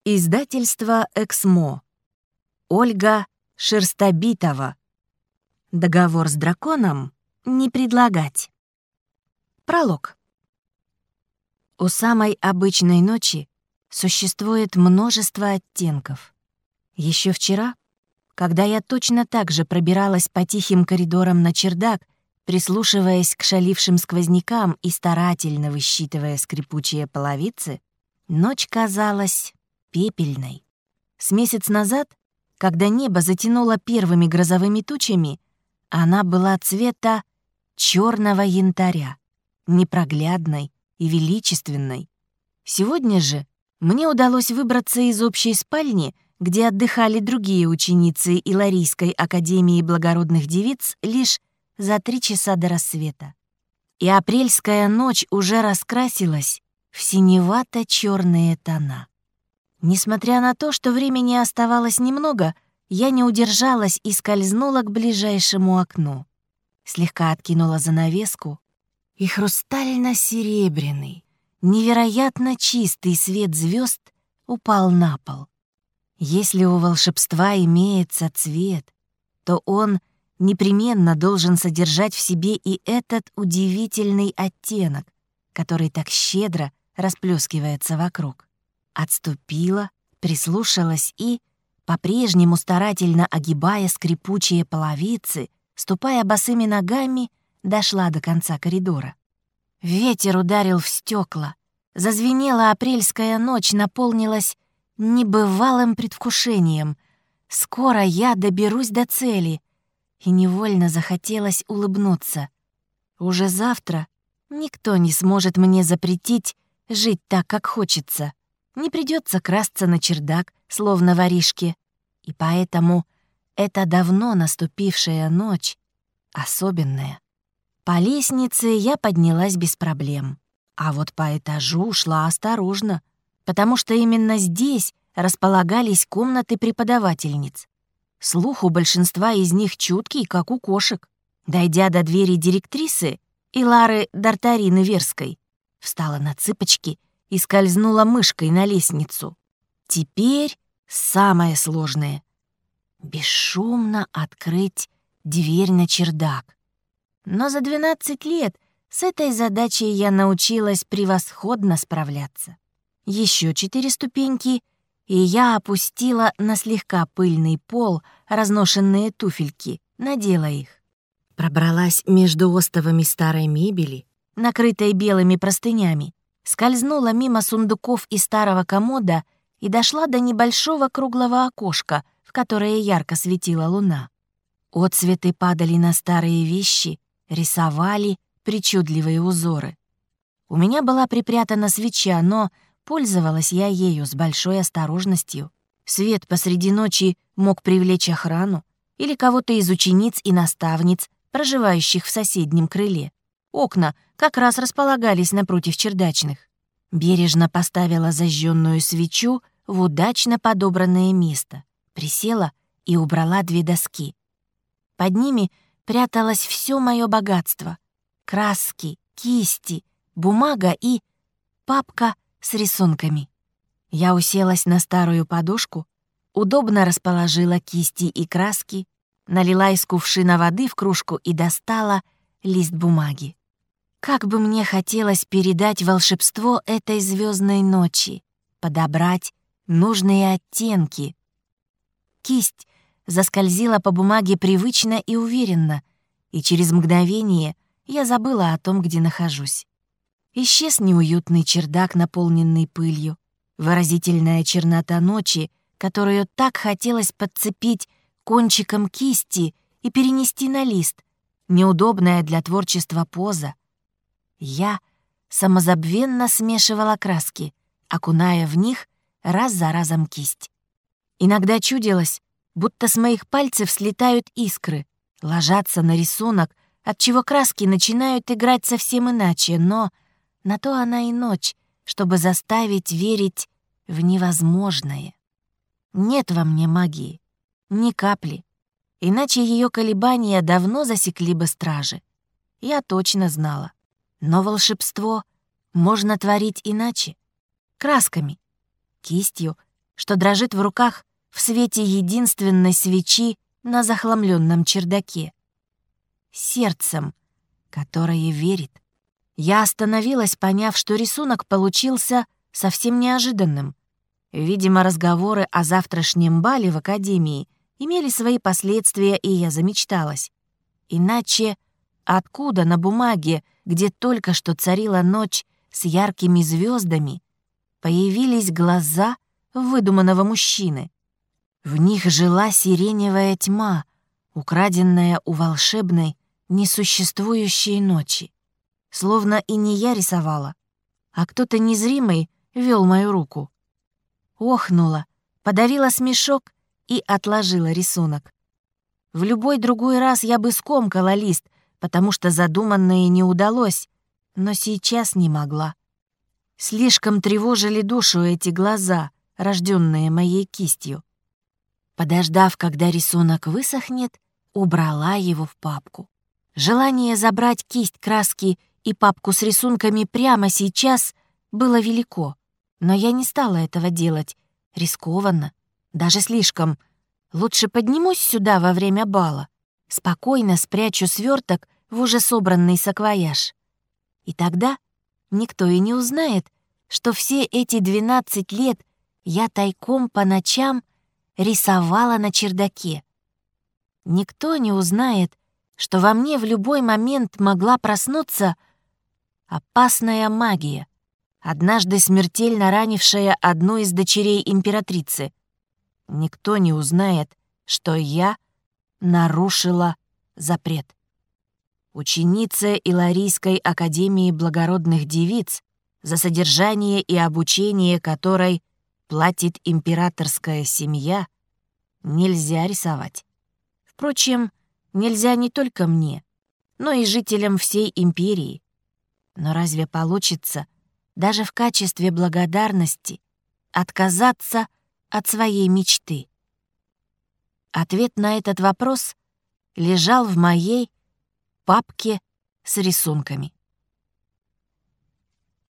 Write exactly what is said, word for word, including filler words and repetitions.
Издательство «Эксмо». Ольга Шерстобитова. Договор с драконом не предлагать. Пролог. У самой обычной ночи существует множество оттенков. Еще вчера, когда я точно так же пробиралась по тихим коридорам на чердак, прислушиваясь к шалившим сквознякам и старательно высчитывая скрипучие половицы, ночь казалась пепельной. С месяц назад, когда небо затянуло первыми грозовыми тучами, она была цвета черного янтаря, непроглядной и величественной. Сегодня же мне удалось выбраться из общей спальни, где отдыхали другие ученицы Иларийской академии благородных девиц, лишь за три часа до рассвета. И апрельская ночь уже раскрасилась в синевато-черные тона. Несмотря на то, что времени оставалось немного, я не удержалась и скользнула к ближайшему окну. Слегка откинула занавеску, и хрустально-серебряный, невероятно чистый свет звезд упал на пол. Если у волшебства имеется цвет, то он непременно должен содержать в себе и этот удивительный оттенок, который так щедро расплескивается вокруг. Отступила, прислушалась и, по-прежнему старательно огибая скрипучие половицы, ступая босыми ногами, дошла до конца коридора. Ветер ударил в стекла, зазвенела апрельская ночь, наполнилась небывалым предвкушением. Скоро я доберусь до цели, и невольно захотелось улыбнуться. Уже завтра никто не сможет мне запретить жить так, как хочется. Не придется красться на чердак, словно воришки. И поэтому эта давно наступившая ночь особенная. По лестнице я поднялась без проблем. А вот по этажу шла осторожно, потому что именно здесь располагались комнаты преподавательниц. Слух у большинства из них чуткий, как у кошек. Дойдя до двери директрисы, Илары Дартарины Верской, встала на цыпочки и скользнула мышкой на лестницу. Теперь самое сложное — бесшумно открыть дверь на чердак. Но за двенадцать лет с этой задачей я научилась превосходно справляться. Еще четыре ступеньки, и я опустила на слегка пыльный пол разношенные туфельки, надела их. Пробралась между остовами старой мебели, накрытой белыми простынями, скользнула мимо сундуков и старого комода и дошла до небольшого круглого окошка, в которое ярко светила луна. Отцветы падали на старые вещи, рисовали причудливые узоры. У меня была припрятана свеча, но пользовалась я ею с большой осторожностью. Свет посреди ночи мог привлечь охрану или кого-то из учениц и наставниц, проживающих в соседнем крыле. Окна как раз располагались напротив чердачных. Бережно поставила зажженную свечу в удачно подобранное место, присела и убрала две доски. Под ними пряталось все мое богатство — краски, кисти, бумага и папка с рисунками. Я уселась на старую подушку, удобно расположила кисти и краски, налила из кувшина воды в кружку и достала лист бумаги. Как бы мне хотелось передать волшебство этой звездной ночи, подобрать нужные оттенки. Кисть заскользила по бумаге привычно и уверенно, и через мгновение я забыла о том, где нахожусь. Исчез неуютный чердак, наполненный пылью, выразительная чернота ночи, которую так хотелось подцепить кончиком кисти и перенести на лист, неудобная для творчества поза. Я самозабвенно смешивала краски, окуная в них раз за разом кисть. Иногда чудилось, будто с моих пальцев слетают искры, ложатся на рисунок, отчего краски начинают играть совсем иначе, но на то она и ночь, чтобы заставить верить в невозможное. Нет во мне магии, ни капли, иначе ее колебания давно засекли бы стражи. Я точно знала. Но волшебство можно творить иначе. Красками, кистью, что дрожит в руках в свете единственной свечи на захламленном чердаке. Сердцем, которое верит. Я остановилась, поняв, что рисунок получился совсем неожиданным. Видимо, разговоры о завтрашнем бале в академии имели свои последствия, и я замечталась. Иначе откуда на бумаге, где только что царила ночь с яркими звездами, появились глаза выдуманного мужчины? В них жила сиреневая тьма, украденная у волшебной, несуществующей ночи. Словно и не я рисовала, а кто-то незримый вел мою руку. Охнула, подавила смешок и отложила рисунок. В любой другой раз я бы скомкала лист, потому что задуманное не удалось, но сейчас не могла. Слишком тревожили душу эти глаза, рожденные моей кистью. Подождав, когда рисунок высохнет, убрала его в папку. Желание забрать кисть краски и папку с рисунками прямо сейчас было велико, но я не стала этого делать. Рискованно, даже слишком. Лучше поднимусь сюда во время бала, спокойно спрячу сверток в уже собранный саквояж. И тогда никто и не узнает, что все эти двенадцать лет я тайком по ночам рисовала на чердаке. Никто не узнает, что во мне в любой момент могла проснуться опасная магия, однажды смертельно ранившая одну из дочерей императрицы. Никто не узнает, что я нарушила запрет. Ученица Иларийской академии благородных девиц, за содержание и обучение которой платит императорская семья, нельзя рисовать. Впрочем, нельзя не только мне, но и жителям всей империи. Но разве получится даже в качестве благодарности отказаться от своей мечты? Ответ на этот вопрос лежал в моей папке с рисунками.